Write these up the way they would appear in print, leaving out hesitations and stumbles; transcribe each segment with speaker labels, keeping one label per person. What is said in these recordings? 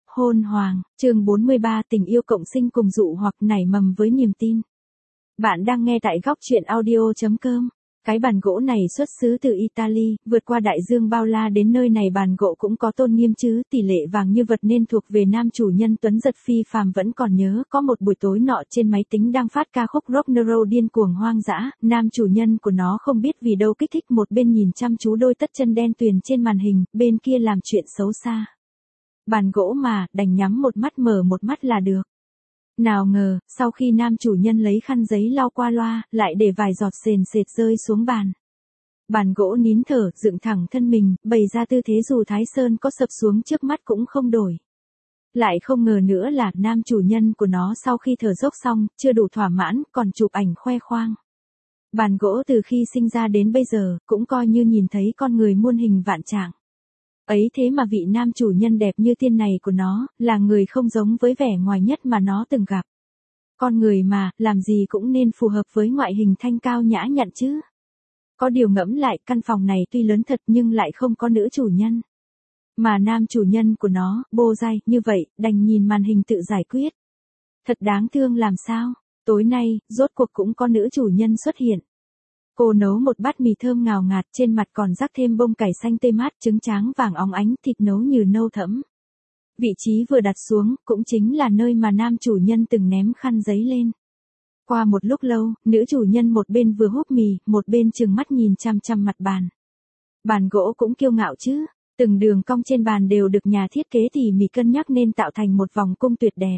Speaker 1: Hôn hoàng, chương 43 tình yêu cộng sinh cùng dụ hoặc nảy mầm với niềm tin. Bạn đang nghe tại góc truyện audio.com. Cái bàn gỗ này xuất xứ từ Italy, vượt qua đại dương bao la đến nơi này bàn gỗ cũng có tôn nghiêm chứ, tỷ lệ vàng như vật nên thuộc về nam chủ nhân tuấn giật phi phàm vẫn còn nhớ, có một buổi tối nọ trên máy tính đang phát ca khúc rock and roll điên cuồng hoang dã, nam chủ nhân của nó không biết vì đâu kích thích một bên nhìn chăm chú đôi tất chân đen tuyền trên màn hình, bên kia làm chuyện xấu xa. Bàn gỗ mà, đành nhắm một mắt mở một mắt là được. Nào ngờ, sau khi nam chủ nhân lấy khăn giấy lau qua loa, lại để vài giọt sền sệt rơi xuống bàn. Bàn gỗ nín thở, dựng thẳng thân mình, bày ra tư thế dù Thái Sơn có sập xuống trước mắt cũng không đổi. Lại không ngờ nữa là nam chủ nhân của nó sau khi thở dốc xong, chưa đủ thỏa mãn, còn chụp ảnh khoe khoang. Bàn gỗ từ khi sinh ra đến bây giờ, cũng coi như nhìn thấy con người muôn hình vạn trạng. Ấy thế mà vị nam chủ nhân đẹp như tiên này của nó, là người không giống với vẻ ngoài nhất mà nó từng gặp. Con người mà, làm gì cũng nên phù hợp với ngoại hình thanh cao nhã nhặn chứ. Có điều ngẫm lại, căn phòng này tuy lớn thật nhưng lại không có nữ chủ nhân. Mà nam chủ nhân của nó, bô dai, như vậy, đành nhìn màn hình tự giải quyết. Thật đáng thương làm sao, tối nay, rốt cuộc cũng có nữ chủ nhân xuất hiện. Cô nấu một bát mì thơm ngào ngạt, trên mặt còn rắc thêm bông cải xanh tươi mát, trứng tráng vàng óng ánh, thịt nấu như nâu thẫm. Vị trí vừa đặt xuống, cũng chính là nơi mà nam chủ nhân từng ném khăn giấy lên. Qua một lúc lâu, nữ chủ nhân một bên vừa húp mì, một bên trừng mắt nhìn chăm chăm mặt bàn. Bàn gỗ cũng kiêu ngạo chứ, từng đường cong trên bàn đều được nhà thiết kế tỉ mỉ cân nhắc nên tạo thành một vòng cung tuyệt đẹp.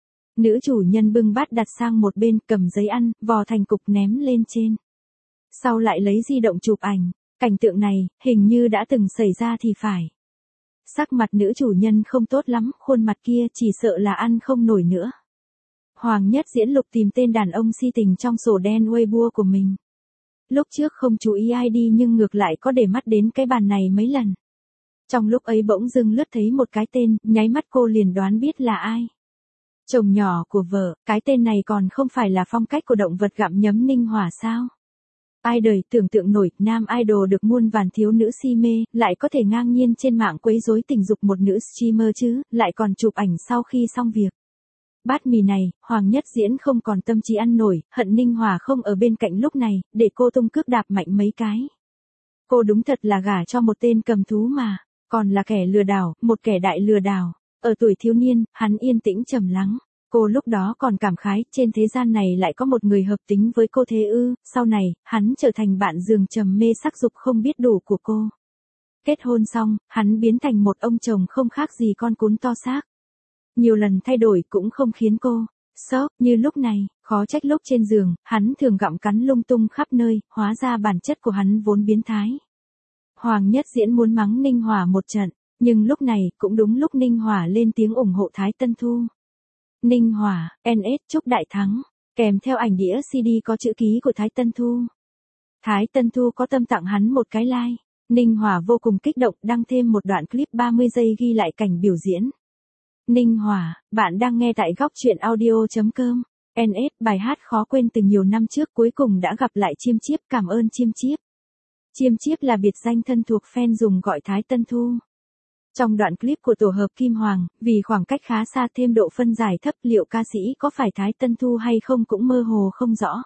Speaker 1: Nữ chủ nhân bưng bát đặt sang một bên, cầm giấy ăn, vò thành cục ném lên trên. Sau lại lấy di động chụp ảnh, cảnh tượng này, hình như đã từng xảy ra thì phải. Sắc mặt nữ chủ nhân không tốt lắm, khuôn mặt kia chỉ sợ là ăn không nổi nữa. Hoàng Nhất Diễn lục tìm tên đàn ông si tình trong sổ đen Weibo của mình. Lúc trước không chú ý ID nhưng ngược lại có để mắt đến cái bàn này mấy lần. Trong lúc ấy bỗng dưng lướt thấy một cái tên, nháy mắt cô liền đoán biết là ai. Chồng nhỏ của vợ, cái tên này còn không phải là phong cách của động vật gặm nhấm Ninh Hỏa sao? Ai đời tưởng tượng nổi, nam idol được muôn vàn thiếu nữ si mê, lại có thể ngang nhiên trên mạng quấy rối tình dục một nữ streamer chứ, lại còn chụp ảnh sau khi xong việc. Bát mì này, Hoàng Nhất Diễn không còn tâm trí ăn nổi, hận Ninh Hòa không ở bên cạnh lúc này, để cô tung cước đạp mạnh mấy cái. Cô đúng thật là gả cho một tên cầm thú mà, còn là kẻ lừa đảo, một kẻ đại lừa đảo. Ở tuổi thiếu niên, hắn yên tĩnh trầm lắng. Cô lúc đó còn cảm khái, trên thế gian này lại có một người hợp tính với cô thế ư, sau này, hắn trở thành bạn giường trầm mê sắc dục không biết đủ của cô. Kết hôn xong, hắn biến thành một ông chồng không khác gì con cún to xác. Nhiều lần thay đổi cũng không khiến cô sốc như lúc này, khó trách lúc trên giường, hắn thường gặm cắn lung tung khắp nơi, hóa ra bản chất của hắn vốn biến thái. Hoàng Nhất Diễn muốn mắng Ninh Hòa một trận, nhưng lúc này, cũng đúng lúc Ninh Hòa lên tiếng ủng hộ Thái Tân Thu. Ninh Hòa, NS chúc đại thắng, kèm theo ảnh đĩa CD có chữ ký của Thái Tân Thu. Thái Tân Thu có tâm tặng hắn một cái like, Ninh Hòa vô cùng kích động đăng thêm một đoạn clip 30 giây ghi lại cảnh biểu diễn. Ninh Hòa, bạn đang nghe tại góc truyện audio.com. NS bài hát khó quên từ nhiều năm trước cuối cùng đã gặp lại Chiêm Chiếp, cảm ơn Chiêm Chiếp. Chiêm Chiếp là biệt danh thân thuộc fan dùng gọi Thái Tân Thu. Trong đoạn clip của tổ hợp Kim Hoàng, vì khoảng cách khá xa thêm độ phân giải thấp liệu ca sĩ có phải Thái Tân Thu hay không cũng mơ hồ không rõ.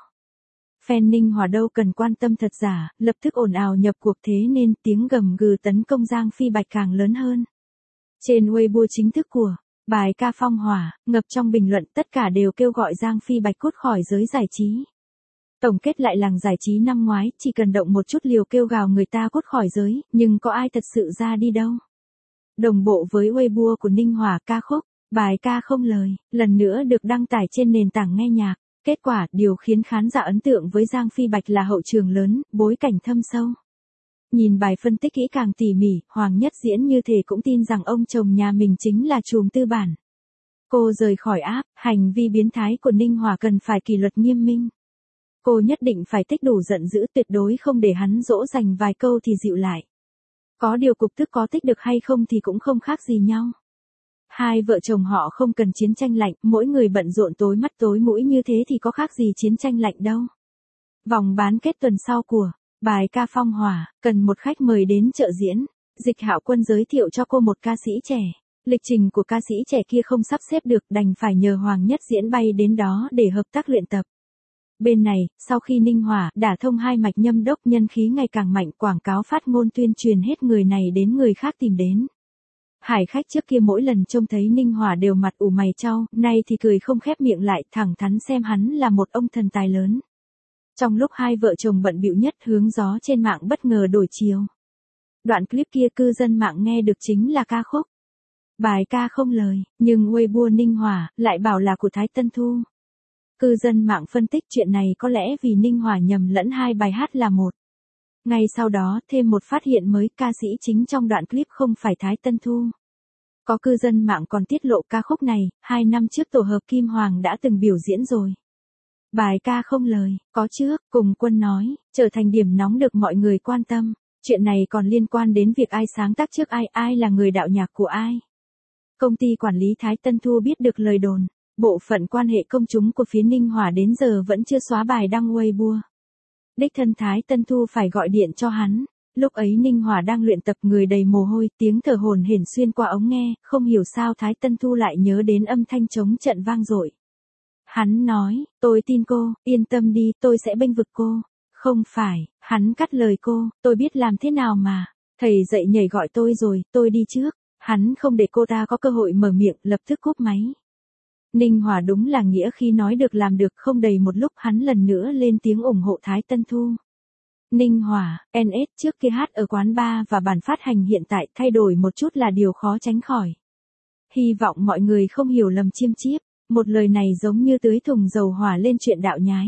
Speaker 1: Fan Ninh Hòa đâu cần quan tâm thật giả, lập tức ồn ào nhập cuộc thế nên tiếng gầm gừ tấn công Giang Phi Bạch càng lớn hơn. Trên Weibo chính thức của bài ca Phong Hỏa, ngập trong bình luận tất cả đều kêu gọi Giang Phi Bạch cút khỏi giới giải trí. Tổng kết lại làng giải trí năm ngoái, chỉ cần động một chút liều kêu gào người ta cút khỏi giới, nhưng có ai thật sự ra đi đâu. Đồng bộ với Weibo của Ninh Hòa ca khúc, bài ca không lời, lần nữa được đăng tải trên nền tảng nghe nhạc. Kết quả, điều khiến khán giả ấn tượng với Giang Phi Bạch là hậu trường lớn, bối cảnh thâm sâu. Nhìn bài phân tích kỹ càng tỉ mỉ, Hoàng Nhất Diễn như thể cũng tin rằng ông chồng nhà mình chính là trùm tư bản. Cô rời khỏi app, hành vi biến thái của Ninh Hòa cần phải kỷ luật nghiêm minh. Cô nhất định phải tích đủ giận dữ, tuyệt đối không để hắn dỗ dành vài câu thì dịu lại. Có điều cục tức có tích được hay không thì cũng không khác gì nhau. Hai vợ chồng họ không cần chiến tranh lạnh, mỗi người bận rộn tối mắt tối mũi như thế thì có khác gì chiến tranh lạnh đâu. Vòng bán kết tuần sau của bài ca Phong Hỏa, cần một khách mời đến trợ diễn. Dịch Hạo Quân giới thiệu cho cô một ca sĩ trẻ. Lịch trình của ca sĩ trẻ kia không sắp xếp được, đành phải nhờ Hoàng Nhất Diễn bay đến đó để hợp tác luyện tập. Bên này, sau khi Ninh Hỏa đả thông hai mạch nhâm đốc, nhân khí ngày càng mạnh, quảng cáo phát ngôn tuyên truyền hết người này đến người khác tìm đến. Hải khách trước kia mỗi lần trông thấy Ninh Hỏa đều mặt ủ mày chau, nay thì cười không khép miệng lại, thẳng thắn xem hắn là một ông thần tài lớn. Trong lúc hai vợ chồng bận bịu nhất, hướng gió trên mạng bất ngờ đổi chiều. Đoạn clip kia cư dân mạng nghe được chính là ca khúc Bài Ca Không Lời, nhưng Weibo Ninh Hỏa lại bảo là của Thái Tân Thu. Cư dân mạng phân tích chuyện này có lẽ vì Ninh Hỏa nhầm lẫn hai bài hát là một. Ngay sau đó, thêm một phát hiện mới, ca sĩ chính trong đoạn clip không phải Thái Tân Thu. Có cư dân mạng còn tiết lộ ca khúc này, 2 năm trước tổ hợp Kim Hoàng đã từng biểu diễn rồi. Bài Ca Không Lời, có trước, cùng Quân nói, trở thành điểm nóng được mọi người quan tâm. Chuyện này còn liên quan đến việc ai sáng tác trước ai, ai là người đạo nhạc của ai. Công ty quản lý Thái Tân Thu biết được lời đồn, bộ phận quan hệ công chúng của phía Ninh Hỏa đến giờ vẫn chưa xóa bài đăng Weibo. Đích thân Thái Tân Thu phải gọi điện cho hắn. Lúc ấy Ninh Hỏa đang luyện tập, người đầy mồ hôi, tiếng thở hổn hển xuyên qua ống nghe, không hiểu sao Thái Tân Thu lại nhớ đến âm thanh trống trận vang dội. Hắn nói, tôi tin cô, yên tâm đi, tôi sẽ bênh vực cô. Không phải, hắn cắt lời cô, tôi biết làm thế nào mà. Thầy dậy nhảy gọi tôi rồi, tôi đi trước. Hắn không để cô ta có cơ hội mở miệng, lập tức cúp máy. Ninh Hỏa đúng là nghĩa khi nói được làm được, không đầy một lúc hắn lần nữa lên tiếng ủng hộ Thái Tân Thu. Ninh Hỏa, NS trước kia hát ở quán bar và bản phát hành hiện tại thay đổi một chút là điều khó tránh khỏi. Hy vọng mọi người không hiểu lầm chiêm chiếp, một lời này giống như tưới thùng dầu hỏa lên chuyện đạo nhái.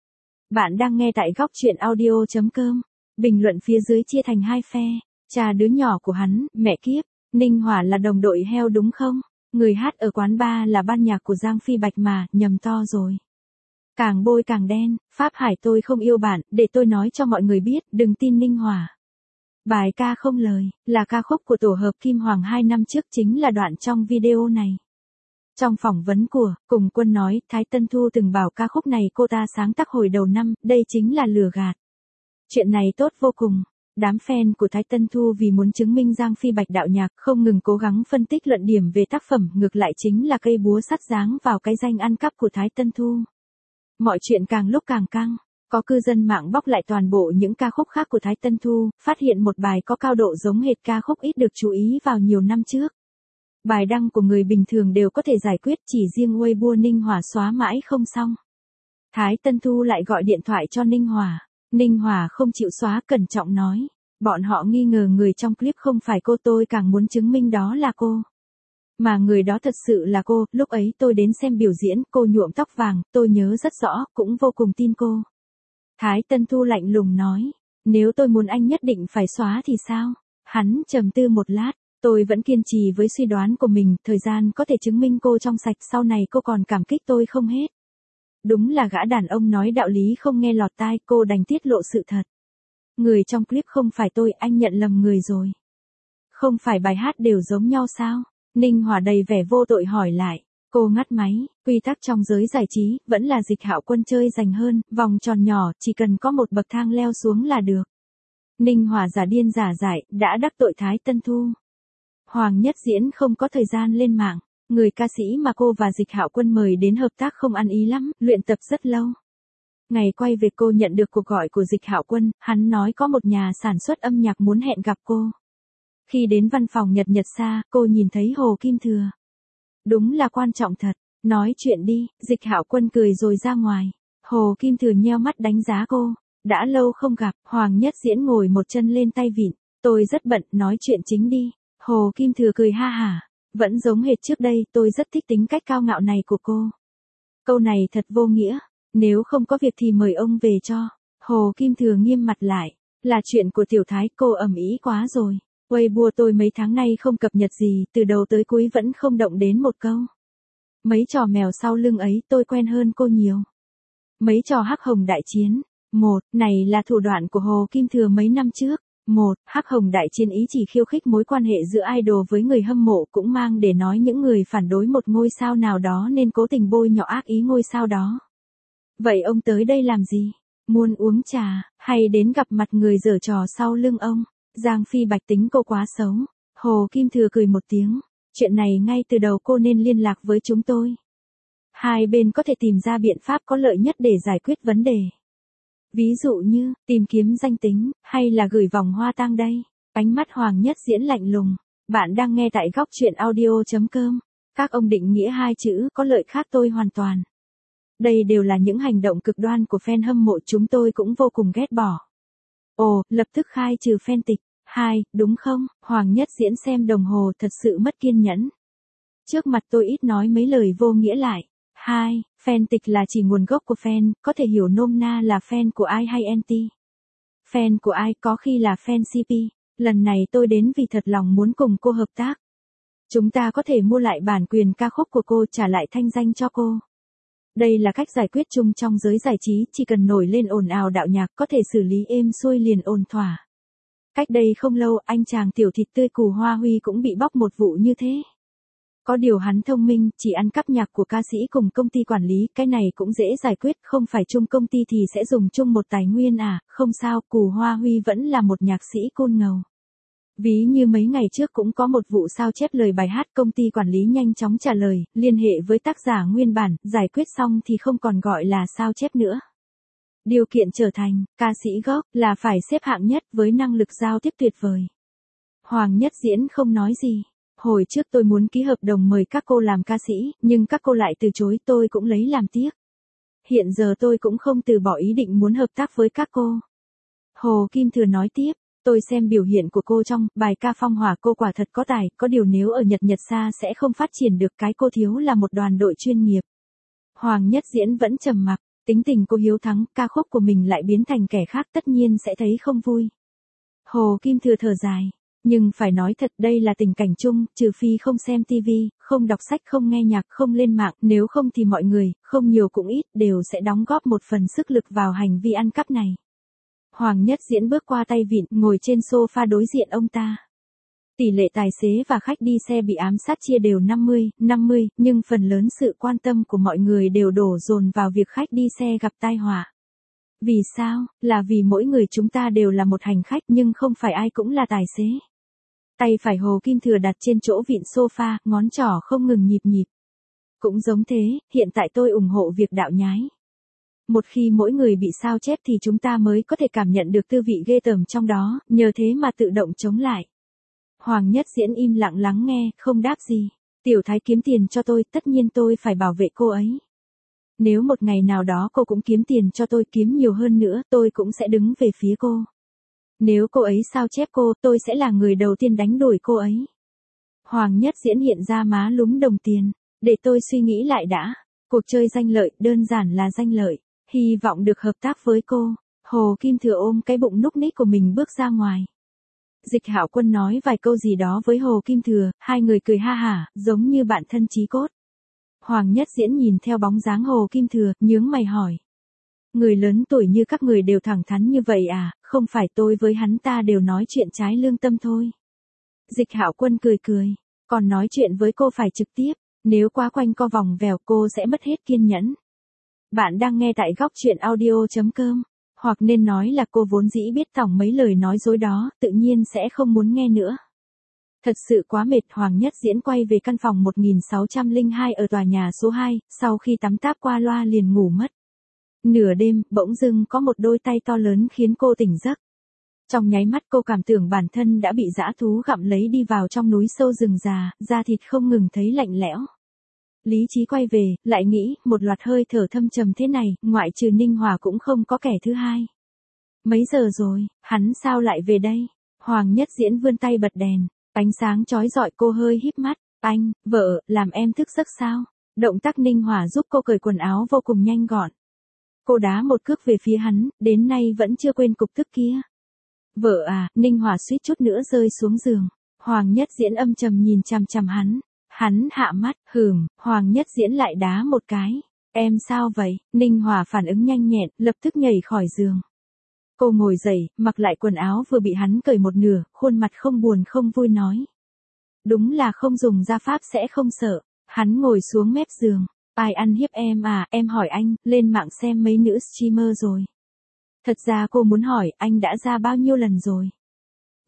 Speaker 1: Bạn đang nghe tại góc truyện audio.com. Bình luận phía dưới chia thành hai phe. Cha đứa nhỏ của hắn, mẹ kiếp, Ninh Hỏa là đồng đội heo đúng không? Người hát ở quán bar là ban nhạc của Giang Phi Bạch mà, nhầm to rồi. Càng bôi càng đen, Pháp Hải tôi không yêu bạn, để tôi nói cho mọi người biết, đừng tin Ninh Hỏa. Bài Ca Không Lời, là ca khúc của tổ hợp Kim Hoàng 2 năm trước, chính là đoạn trong video này. Trong phỏng vấn của, cùng Quân nói, Thái Tân Thu từng bảo ca khúc này cô ta sáng tác hồi đầu năm, đây chính là lừa gạt. Chuyện này tốt vô cùng. Đám fan của Thái Tân Thu vì muốn chứng minh Giang Phi Bạch đạo nhạc không ngừng cố gắng phân tích luận điểm về tác phẩm, ngược lại chính là cây búa sắt giáng vào cái danh ăn cắp của Thái Tân Thu. Mọi chuyện càng lúc càng căng, có cư dân mạng bóc lại toàn bộ những ca khúc khác của Thái Tân Thu, phát hiện một bài có cao độ giống hệt ca khúc ít được chú ý vào nhiều năm trước. Bài đăng của người bình thường đều có thể giải quyết, chỉ riêng Weibo Ninh Hỏa xóa mãi không xong. Thái Tân Thu lại gọi điện thoại cho Ninh Hỏa. Ninh Hỏa không chịu xóa, cẩn trọng nói. Bọn họ nghi ngờ người trong clip không phải cô, tôi càng muốn chứng minh đó là cô. Mà người đó thật sự là cô, lúc ấy tôi đến xem biểu diễn, cô nhuộm tóc vàng, tôi nhớ rất rõ, cũng vô cùng tin cô. Thái Tân Thu lạnh lùng nói, nếu tôi muốn anh nhất định phải xóa thì sao? Hắn trầm tư một lát, tôi vẫn kiên trì với suy đoán của mình, thời gian có thể chứng minh cô trong sạch, sau này cô còn cảm kích tôi không hết. Đúng là gã đàn ông nói đạo lý không nghe lọt tai, cô đành tiết lộ sự thật. Người trong clip không phải tôi, anh nhận lầm người rồi. Không phải bài hát đều giống nhau sao? Ninh Hỏa đầy vẻ vô tội hỏi lại. Cô ngắt máy, quy tắc trong giới giải trí, vẫn là Dịch Hạo Quân chơi giành hơn, vòng tròn nhỏ, chỉ cần có một bậc thang leo xuống là được. Ninh Hỏa giả điên giả dại, đã đắc tội Thái Tân Thu. Hoàng Nhất Diễn không có thời gian lên mạng. Người ca sĩ mà cô và Dịch Hạo Quân mời đến hợp tác không ăn ý lắm, luyện tập rất lâu. Ngày quay về cô nhận được cuộc gọi của Dịch Hạo Quân, hắn nói có một nhà sản xuất âm nhạc muốn hẹn gặp cô. Khi đến văn phòng Nhật Nhật Sa, cô nhìn thấy Hồ Kim Thừa. Đúng là quan trọng thật, nói chuyện đi, Dịch Hạo Quân cười rồi ra ngoài. Hồ Kim Thừa nheo mắt đánh giá cô. Đã lâu không gặp, Hoàng Nhất Diễn ngồi một chân lên tay vịn. Tôi rất bận, nói chuyện chính đi. Hồ Kim Thừa cười ha hả. Vẫn giống hệt trước đây, tôi rất thích tính cách cao ngạo này của cô. Câu này thật vô nghĩa. Nếu không có việc thì mời ông về cho. Hồ Kim Thừa nghiêm mặt lại. Là chuyện của Tiểu Thái, cô ầm ĩ quá rồi. Weibo tôi mấy tháng nay không cập nhật gì, từ đầu tới cuối vẫn không động đến một câu. Mấy trò mèo sau lưng ấy tôi quen hơn cô nhiều. Mấy trò hắc hồng đại chiến. Này là thủ đoạn của Hồ Kim Thừa mấy năm trước. Hắc hồng đại chiến ý chỉ khiêu khích mối quan hệ giữa idol với người hâm mộ, cũng mang để nói những người phản đối một ngôi sao nào đó nên cố tình bôi nhọ ác ý ngôi sao đó. Vậy ông tới đây làm gì? Muốn uống trà, hay đến gặp mặt người giở trò sau lưng ông? Giang Phi Bạch tính cô quá xấu. Hồ Kim Thừa cười một tiếng. Chuyện này ngay từ đầu cô nên liên lạc với chúng tôi. Hai bên có thể tìm ra biện pháp có lợi nhất để giải quyết vấn đề. Ví dụ như, tìm kiếm danh tính, hay là gửi vòng hoa tang đây. Ánh mắt Hoàng Nhất Diễn lạnh lùng. Bạn đang nghe tại góc truyện audio.com. Các ông định nghĩa hai chữ có lợi khác tôi hoàn toàn. Đây đều là những hành động cực đoan của fan hâm mộ chúng tôi cũng vô cùng ghét bỏ. Ồ, lập tức khai trừ fan tịch. Đúng không? Hoàng Nhất Diễn xem đồng hồ thật sự mất kiên nhẫn. Trước mặt tôi ít nói mấy lời vô nghĩa lại. Fan tịch là chỉ nguồn gốc của fan, có thể hiểu nôm na là fan của ai hay anti. Fan của ai có khi là fan CP. Lần này tôi đến vì thật lòng muốn cùng cô hợp tác. Chúng ta có thể mua lại bản quyền ca khúc của cô, trả lại thanh danh cho cô. Đây là cách giải quyết chung trong giới giải trí, chỉ cần nổi lên ồn ào đạo nhạc có thể xử lý êm xuôi liền ổn thỏa. Cách đây không lâu, anh chàng tiểu thịt tươi Cù Hoa Huy cũng bị bóc một vụ như thế. Có điều hắn thông minh, chỉ ăn cắp nhạc của ca sĩ cùng công ty quản lý, cái này cũng dễ giải quyết, không phải chung công ty thì sẽ dùng chung một tài nguyên à, không sao, Cù Hoa Huy vẫn là một nhạc sĩ cool ngầu. Ví như mấy ngày trước cũng có một vụ sao chép lời bài hát, công ty quản lý nhanh chóng trả lời, liên hệ với tác giả nguyên bản, giải quyết xong thì không còn gọi là sao chép nữa. Điều kiện trở thành ca sĩ gốc là phải xếp hạng nhất với năng lực giao tiếp tuyệt vời. Hoàng Nhất Diễn không nói gì. Hồi trước tôi muốn ký hợp đồng mời các cô làm ca sĩ, nhưng các cô lại từ chối, tôi cũng lấy làm tiếc. Hiện giờ tôi cũng không từ bỏ ý định muốn hợp tác với các cô. Hồ Kim Thừa nói tiếp, tôi xem biểu hiện của cô trong bài ca Phong Hỏa, cô quả thật có tài, có điều nếu ở Nhật Sa sẽ không phát triển được, cái cô thiếu là một đoàn đội chuyên nghiệp. Hoàng Nhất Diễn vẫn trầm mặc, tính tình cô hiếu thắng, ca khúc của mình lại biến thành kẻ khác tất nhiên sẽ thấy không vui. Hồ Kim Thừa thở dài. Nhưng phải nói thật, đây là tình cảnh chung, trừ phi không xem TV, không đọc sách, không nghe nhạc, không lên mạng, nếu không thì mọi người, không nhiều cũng ít, đều sẽ đóng góp một phần sức lực vào hành vi ăn cắp này. Hoàng Nhất Diễn bước qua tay vịn, ngồi trên sofa đối diện ông ta. Tỷ lệ tài xế và khách đi xe bị ám sát chia đều 50-50, nhưng phần lớn sự quan tâm của mọi người đều đổ dồn vào việc khách đi xe gặp tai họa. Vì sao? Là vì mỗi người chúng ta đều là một hành khách, nhưng không phải ai cũng là tài xế. Tay phải Hồ Kim Thừa đặt trên chỗ vịn sofa, ngón trỏ không ngừng nhịp nhịp. Cũng giống thế, hiện tại tôi ủng hộ việc đạo nhái. Một khi mỗi người bị sao chép thì chúng ta mới có thể cảm nhận được tư vị ghê tởm trong đó, nhờ thế mà tự động chống lại. Hoàng Nhất Diễn im lặng lắng nghe, không đáp gì. Tiểu Thái kiếm tiền cho tôi, tất nhiên tôi phải bảo vệ cô ấy. Nếu một ngày nào đó cô cũng kiếm tiền cho tôi, kiếm nhiều hơn nữa, tôi cũng sẽ đứng về phía cô. Nếu cô ấy sao chép cô, tôi sẽ là người đầu tiên đánh đuổi cô ấy. Hoàng Nhất Diễn hiện ra má lúm đồng tiền. Để tôi suy nghĩ lại đã. Cuộc chơi danh lợi, đơn giản là danh lợi. Hy vọng được hợp tác với cô. Hồ Kim Thừa ôm cái bụng núc ních của mình bước ra ngoài. Dịch Hạo Quân nói vài câu gì đó với Hồ Kim Thừa, hai người cười ha hả, giống như bạn thân chí cốt. Hoàng Nhất Diễn nhìn theo bóng dáng Hồ Kim Thừa, nhướng mày hỏi. Người lớn tuổi như các người đều thẳng thắn như vậy à, không phải tôi với hắn ta đều nói chuyện trái lương tâm thôi. Dịch Hạo Quân cười cười, còn nói chuyện với cô phải trực tiếp, nếu quá quanh co vòng vèo cô sẽ mất hết kiên nhẫn. Bạn đang nghe tại góc truyện audio.com, hoặc nên nói là cô vốn dĩ biết tổng mấy lời nói dối đó, tự nhiên sẽ không muốn nghe nữa. Thật sự quá mệt. Hoàng Nhất Diễn quay về căn phòng 1602 ở tòa nhà số 2, sau khi tắm táp qua loa liền ngủ mất. Nửa đêm, bỗng dưng có một đôi tay to lớn khiến cô tỉnh giấc. Trong nháy mắt cô cảm tưởng bản thân đã bị dã thú gặm lấy đi vào trong núi sâu rừng già, da thịt không ngừng thấy lạnh lẽo. Lý trí quay về, lại nghĩ, một loạt hơi thở thâm trầm thế này, ngoại trừ Ninh Hòa cũng không có kẻ thứ hai. Mấy giờ rồi, hắn sao lại về đây? Hoàng Nhất Diễn vươn tay bật đèn, ánh sáng chói rọi, cô hơi híp mắt. Anh, vợ, làm em thức giấc sao? Động tác Ninh Hòa giúp cô cởi quần áo vô cùng nhanh gọn. Cô đá một cước về phía hắn, đến nay vẫn chưa quên cục tức kia. Vợ à, Ninh Hòa suýt chút nữa rơi xuống giường. Hoàng Nhất Diễn âm trầm nhìn chằm chằm hắn. Hắn hạ mắt, Hoàng Nhất Diễn lại đá một cái. Em sao vậy? Ninh Hòa phản ứng nhanh nhẹn, lập tức nhảy khỏi giường. Cô ngồi dậy, mặc lại quần áo vừa bị hắn cởi một nửa, khuôn mặt không buồn không vui nói. Đúng là không dùng gia pháp sẽ không sợ. Hắn ngồi xuống mép giường. Ai ăn hiếp em à, em hỏi anh, lên mạng xem mấy nữ streamer rồi. Thật ra cô muốn hỏi, anh đã ra bao nhiêu lần rồi?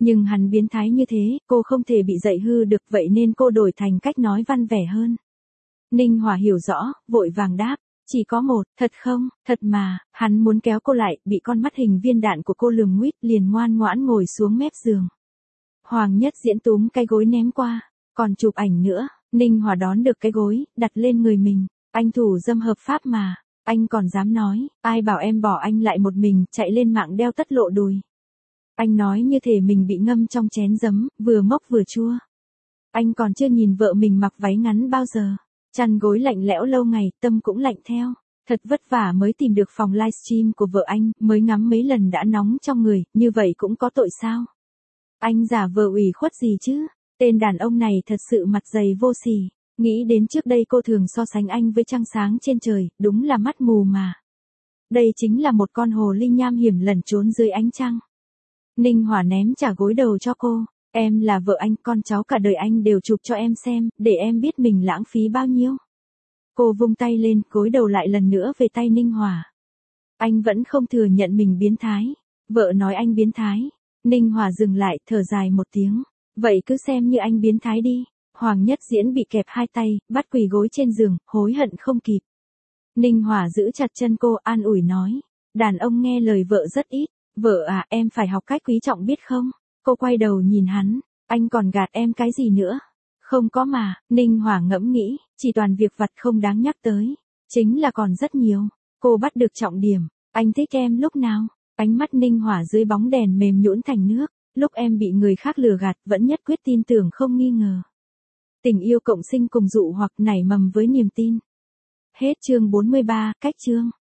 Speaker 1: Nhưng hắn biến thái như thế, cô không thể bị dạy hư được, vậy nên cô đổi thành cách nói văn vẻ hơn. Ninh Hòa hiểu rõ, vội vàng đáp, chỉ có một, thật không, thật mà, hắn muốn kéo cô lại, bị con mắt hình viên đạn của cô lườm nguýt, liền ngoan ngoãn ngồi xuống mép giường. Hoàng Nhất Diễn túm cái gối ném qua, còn chụp ảnh nữa. Ninh Hòa đón được cái gối, đặt lên người mình, anh thủ dâm hợp pháp mà, anh còn dám nói, ai bảo em bỏ anh lại một mình, chạy lên mạng đeo tất lộ đùi. Anh nói như thể mình bị ngâm trong chén giấm, vừa mốc vừa chua. Anh còn chưa nhìn vợ mình mặc váy ngắn bao giờ, chăn gối lạnh lẽo lâu ngày, tâm cũng lạnh theo. Thật vất vả mới tìm được phòng livestream của vợ anh, mới ngắm mấy lần đã nóng trong người, như vậy cũng có tội sao? Anh giả vờ ủy khuất gì chứ? Tên đàn ông này thật sự mặt dày vô sỉ. Nghĩ đến trước đây cô thường so sánh anh với trăng sáng trên trời, đúng là mắt mù mà. Đây chính là một con hồ ly nham hiểm lẩn trốn dưới ánh trăng. Ninh Hòa ném trả gối đầu cho cô. Em là vợ anh, con cháu cả đời anh đều chụp cho em xem, để em biết mình lãng phí bao nhiêu. Cô vung tay lên, gối đầu lại lần nữa về tay Ninh Hòa. Anh vẫn không thừa nhận mình biến thái. Vợ nói anh biến thái. Ninh Hòa dừng lại, thở dài một tiếng. Vậy cứ xem như anh biến thái đi. Hoàng Nhất Diễn bị kẹp hai tay, bắt quỳ gối trên giường, hối hận không kịp. Ninh Hòa giữ chặt chân cô, an ủi nói. Đàn ông nghe lời vợ rất ít. Vợ à, em phải học cách quý trọng biết không? Cô quay đầu nhìn hắn. Anh còn gạt em cái gì nữa? Không có mà, Ninh Hòa ngẫm nghĩ, chỉ toàn việc vặt không đáng nhắc tới. Chính là còn rất nhiều. Cô bắt được trọng điểm. Anh thích em lúc nào? Ánh mắt Ninh Hòa dưới bóng đèn mềm nhũn thành nước. Lúc em bị người khác lừa gạt vẫn nhất quyết tin tưởng không nghi ngờ. Tình yêu cộng sinh cùng dụ hoặc nảy mầm với niềm tin. Hết chương 43, cách chương.